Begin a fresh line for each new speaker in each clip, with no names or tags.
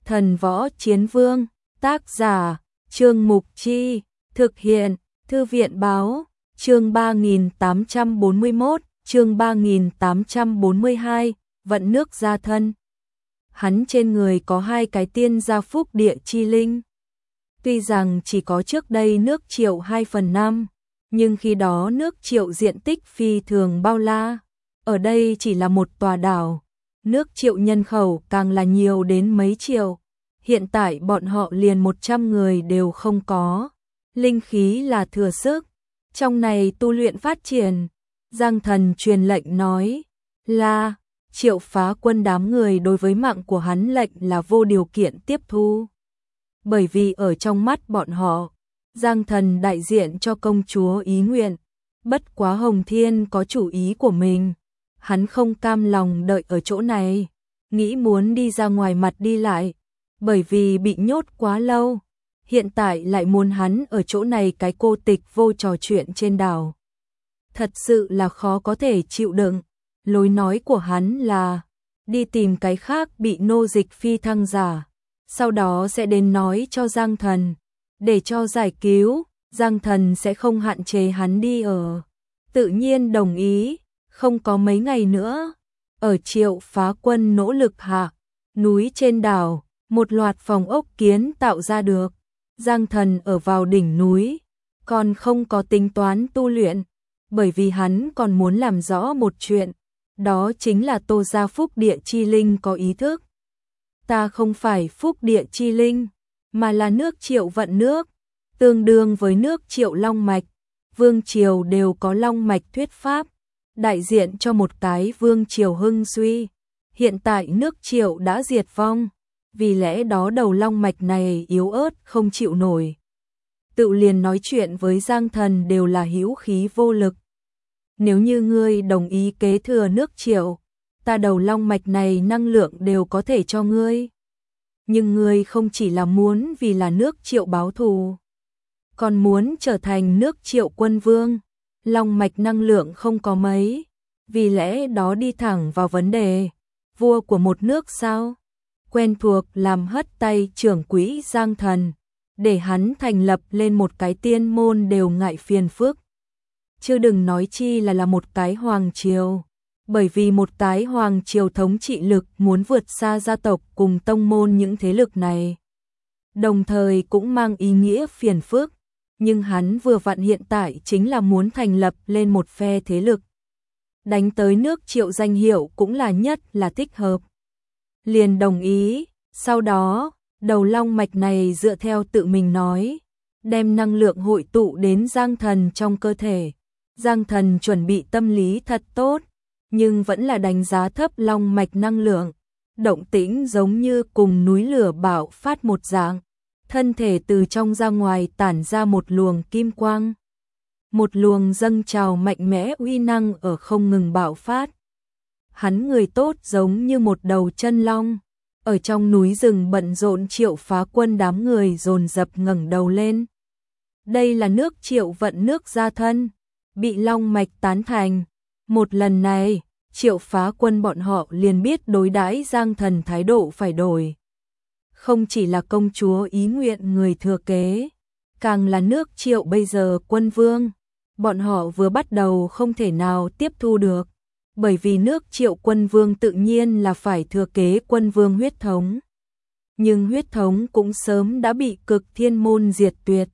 Thần Võ Chiến Vương, tác giả, Trương Mục Chi, thực hiện, Thư viện báo, chương 3841, chương 3842, vận nước gia thân. Hắn trên người có 2 cái tiên gia phúc địa chi linh. Tuy rằng chỉ có trước đây nước Triệu 2/5, nhưng khi đó nước Triệu diện tích phi thường bao la. Ở đây chỉ là một tòa đảo, nước Triệu nhân khẩu càng là nhiều đến mấy triệu. Hiện tại bọn họ liền 100 người đều không có. Linh khí là thừa sức. Trong này tu luyện phát triển. Giang Thần truyền lệnh nói là Triệu Phá Quân đám người đối với mạng của hắn lệnh là vô điều kiện tiếp thu. Bởi vì ở trong mắt bọn họ, Giang Thần đại diện cho công chúa ý nguyện. Bất quá Hồng Thiên có chủ ý của mình. Hắn không cam lòng đợi ở chỗ này, nghĩ muốn đi ra ngoài mặt đi lại. Bởi vì bị nhốt quá lâu, hiện tại lại muốn hắn ở chỗ này cái cô tịch vô trò chuyện trên đảo. Thật sự là khó có thể chịu đựng. Lối nói của hắn là đi tìm cái khác bị nô dịch phi thăng giả, sau đó sẽ đến nói cho Giang Thần, để cho giải cứu. Giang Thần sẽ không hạn chế hắn đi ở. Tự nhiên đồng ý. Không có mấy ngày nữa, ở Triệu Phá Quân nỗ lực hạ, núi trên đảo, một loạt phòng ốc kiến tạo ra được. Giang Thần ở vào đỉnh núi, còn không có tính toán tu luyện, bởi vì hắn còn muốn làm rõ một chuyện, đó chính là Tô gia phúc địa chi linh có ý thức. Ta không phải phúc địa chi linh, mà là nước Triệu vận nước, tương đương với nước Triệu long mạch. Vương triều đều có long mạch thuyết pháp, đại diện cho một cái vương triều hưng suy. Hiện tại nước Triệu đã diệt vong, vì lẽ đó đầu long mạch này yếu ớt không chịu nổi. Tự liền nói chuyện với Giang Thần đều là hữu khí vô lực. Nếu như ngươi đồng ý kế thừa nước Triệu, ta đầu long mạch này năng lượng đều có thể cho ngươi. Nhưng ngươi không chỉ là muốn vì là nước Triệu báo thù, còn muốn trở thành nước Triệu quân vương. Long mạch năng lượng không có mấy, vì lẽ đó đi thẳng vào vấn đề. Vua của một nước sao? Quen thuộc làm hất tay trưởng quỹ Giang Thần, để hắn thành lập lên một cái tiên môn đều ngại phiền phức. Chứ đừng nói chi là một cái hoàng triều, bởi vì một cái hoàng triều thống trị lực muốn vượt xa gia tộc cùng tông môn những thế lực này. Đồng thời cũng mang ý nghĩa phiền phức. Nhưng hắn vừa vặn hiện tại chính là muốn thành lập lên một phe thế lực. Đánh tới nước Triệu danh hiệu cũng là nhất là thích hợp. Liền đồng ý, sau đó, đầu long mạch này dựa theo tự mình nói, đem năng lượng hội tụ đến Giang Thần trong cơ thể. Giang Thần chuẩn bị tâm lý thật tốt, nhưng vẫn là đánh giá thấp long mạch năng lượng. Động tĩnh giống như cùng núi lửa bạo phát một dạng. Thân thể từ trong ra ngoài tản ra một luồng kim quang. Một luồng dâng trào mạnh mẽ uy năng ở không ngừng bạo phát. Hắn người tốt giống như một đầu chân long. Ở trong núi rừng bận rộn Triệu Phá Quân đám người dồn dập ngẩng đầu lên. Đây là nước Triệu vận nước gia thân, bị long mạch tán thành. Một lần này, Triệu Phá Quân bọn họ liền biết đối đãi Giang Thần thái độ phải đổi. Không chỉ là công chúa ý nguyện người thừa kế, càng là nước Triệu bây giờ quân vương. Bọn họ vừa bắt đầu không thể nào tiếp thu được, bởi vì nước Triệu quân vương tự nhiên là phải thừa kế quân vương huyết thống. Nhưng huyết thống cũng sớm đã bị Cực Thiên môn diệt tuyệt.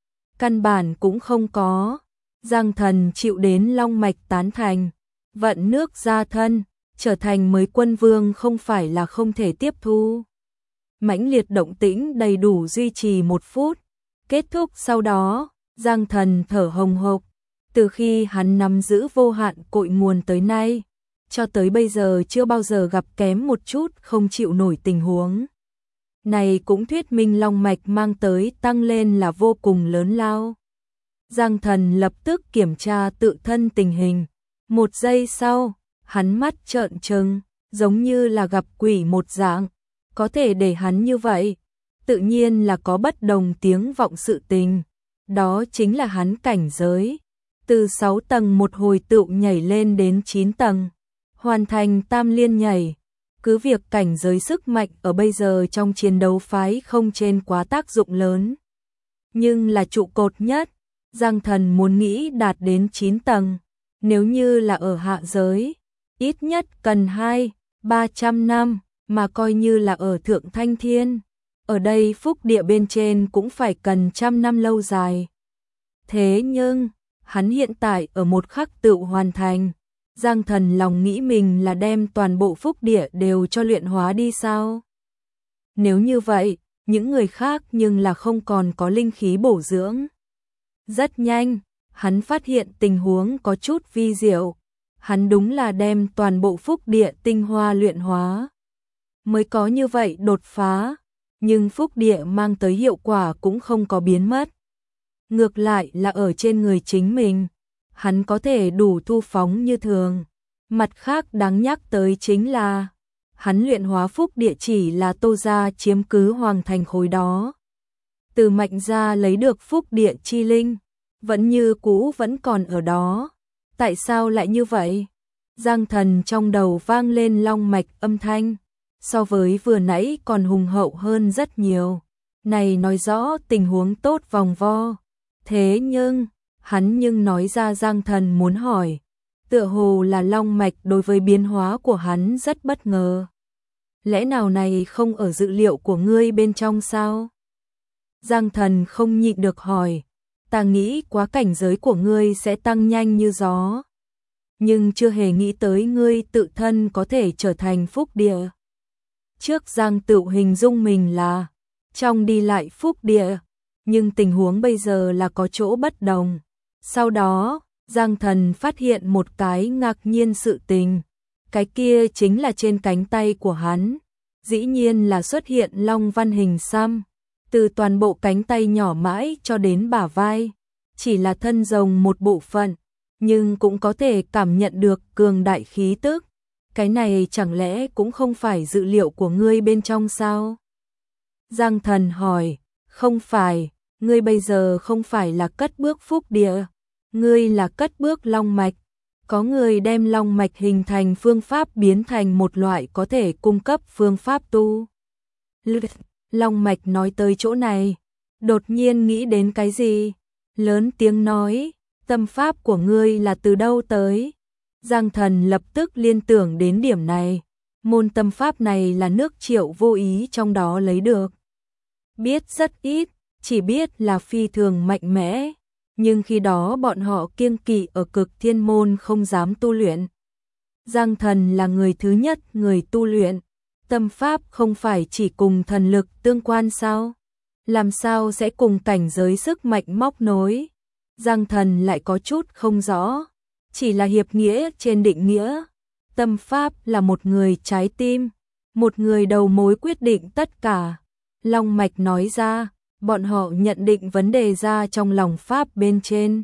Căn bản cũng không có. Giang Thần chịu đến long mạch tán thành, vận nước gia thân, trở thành mới quân vương không phải là không thể tiếp thu. Mãnh liệt động tĩnh đầy đủ duy trì 1 phút. Kết thúc sau đó, Giang Thần thở hồng hộc. Từ khi hắn nắm giữ vô hạn cội nguồn tới nay, cho tới bây giờ chưa bao giờ gặp kém một chút không chịu nổi tình huống. Này cũng thuyết minh long mạch mang tới tăng lên là vô cùng lớn lao. Giang Thần lập tức kiểm tra tự thân tình hình. 1 giây sau, hắn mắt trợn trừng, giống như là gặp quỷ một dạng. Có thể để hắn như vậy, tự nhiên là có bất đồng tiếng vọng sự tình. Đó chính là hắn cảnh giới. Từ 6 tầng một hồi tựu nhảy lên đến 9 tầng. Hoàn thành tam liên nhảy. Cứ việc cảnh giới sức mạnh ở bây giờ trong chiến đấu phái không trên quá tác dụng lớn, nhưng là trụ cột nhất, Giang Thần muốn nghĩ đạt đến 9 tầng, nếu như là ở hạ giới, ít nhất cần 200-300 năm, mà coi như là ở Thượng Thanh Thiên, ở đây phúc địa bên trên cũng phải cần trăm năm lâu dài. Thế nhưng, hắn hiện tại ở một khắc tự hoàn thành, Giang Thần lòng nghĩ mình là đem toàn bộ phúc địa đều cho luyện hóa đi sao? Nếu như vậy, những người khác nhưng là không còn có linh khí bổ dưỡng. Rất nhanh, hắn phát hiện tình huống có chút vi diệu, hắn đúng là đem toàn bộ phúc địa tinh hoa luyện hóa. Mới có như vậy đột phá, nhưng phúc địa mang tới hiệu quả cũng không có biến mất. Ngược lại là ở trên người chính mình, hắn có thể đủ thu phóng như thường. Mặt khác đáng nhắc tới chính là, hắn luyện hóa phúc địa chỉ là Tô gia chiếm cứ hoàng thành khối đó. Từ Mạnh gia lấy được phúc địa chi linh, vẫn như cũ vẫn còn ở đó. Tại sao lại như vậy? Giang Thần trong đầu vang lên long mạch âm thanh, so với vừa nãy còn hùng hậu hơn rất nhiều. Này nói rõ tình huống tốt vòng vo. Thế nhưng, hắn nói ra Giang Thần muốn hỏi, tựa hồ là long mạch đối với biến hóa của hắn rất bất ngờ. Lẽ nào này không ở dự liệu của ngươi bên trong sao? Giang Thần không nhịn được hỏi, ta nghĩ quá cảnh giới của ngươi sẽ tăng nhanh như gió, nhưng chưa hề nghĩ tới ngươi tự thân có thể trở thành phúc địa. Trước Giang Tự hình dung mình là trong đi lại phúc địa, nhưng tình huống bây giờ là có chỗ bất đồng. Sau đó, Giang Thần phát hiện một cái ngạc nhiên sự tình, cái kia chính là trên cánh tay của hắn, dĩ nhiên là xuất hiện long văn hình xăm, từ toàn bộ cánh tay nhỏ mãi cho đến bả vai, chỉ là thân rồng một bộ phận, nhưng cũng có thể cảm nhận được cường đại khí tức. Cái này chẳng lẽ cũng không phải dự liệu của ngươi bên trong sao? Giang Thần hỏi, không phải, ngươi bây giờ không phải là cất bước phúc địa, ngươi là cất bước long mạch. Có người đem long mạch hình thành phương pháp biến thành một loại có thể cung cấp phương pháp tu. Long mạch nói tới chỗ này, đột nhiên nghĩ đến cái gì? Lớn tiếng nói, tâm pháp của ngươi là từ đâu tới? Giang Thần lập tức liên tưởng đến điểm này, môn tâm pháp này là nước Triệu vô ý trong đó lấy được. Biết rất ít, chỉ biết là phi thường mạnh mẽ, nhưng khi đó bọn họ kiêng kỵ ở Cực Thiên môn không dám tu luyện. Giang Thần là người thứ nhất người tu luyện, tâm pháp không phải chỉ cùng thần lực tương quan sao? Làm sao sẽ cùng cảnh giới sức mạnh móc nối? Giang Thần lại có chút không rõ, chỉ là hiệp nghĩa trên định nghĩa. Tâm pháp là một người trái tim, một người đầu mối quyết định tất cả. Long mạch nói ra, bọn họ nhận định vấn đề ra trong lòng pháp bên trên.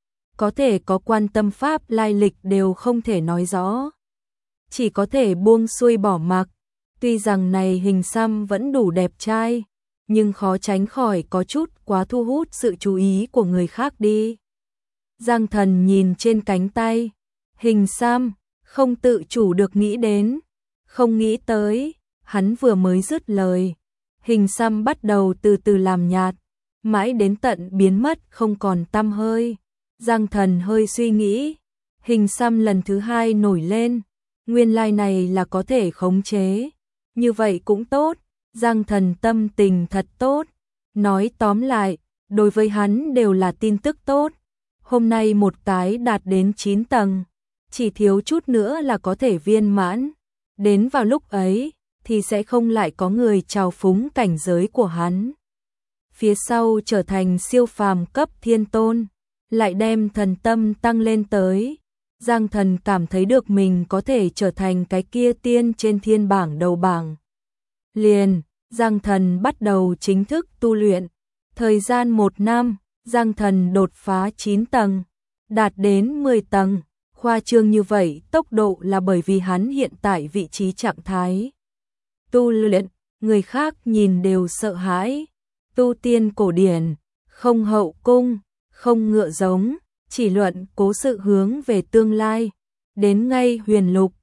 Có thể có quan tâm pháp lai lịch đều không thể nói rõ, chỉ có thể buông xuôi bỏ mặc. Tuy rằng này hình xăm vẫn đủ đẹp trai, nhưng khó tránh khỏi có chút quá thu hút sự chú ý của người khác đi. Giang Thần nhìn trên cánh tay, hình xăm, không tự chủ được nghĩ đến, không nghĩ tới, hắn vừa mới dứt lời, hình xăm bắt đầu từ từ làm nhạt, mãi đến tận biến mất không còn tăm hơi. Giang Thần hơi suy nghĩ, hình xăm lần thứ hai nổi lên, nguyên lai này là có thể khống chế, như vậy cũng tốt. Giang Thần tâm tình thật tốt, nói tóm lại, đối với hắn đều là tin tức tốt. Hôm nay một cái đạt đến 9 tầng, chỉ thiếu chút nữa là có thể viên mãn. Đến vào lúc ấy, thì sẽ không lại có người trào phúng cảnh giới của hắn. Phía sau trở thành siêu phàm cấp thiên tôn, lại đem thần tâm tăng lên tới. Giang Thần cảm thấy được mình có thể trở thành cái kia tiên trên thiên bảng đầu bảng. Liền, Giang Thần bắt đầu chính thức tu luyện. Thời gian 1 năm, Giang Thần đột phá 9 tầng, đạt đến 10 tầng. Khoa trương như vậy tốc độ là bởi vì hắn hiện tại vị trí trạng thái tu luyện, người khác nhìn đều sợ hãi. Tu tiên cổ điển, không hậu cung, không ngựa giống, chỉ luận cố sự hướng về tương lai. Đến ngay huyền lục,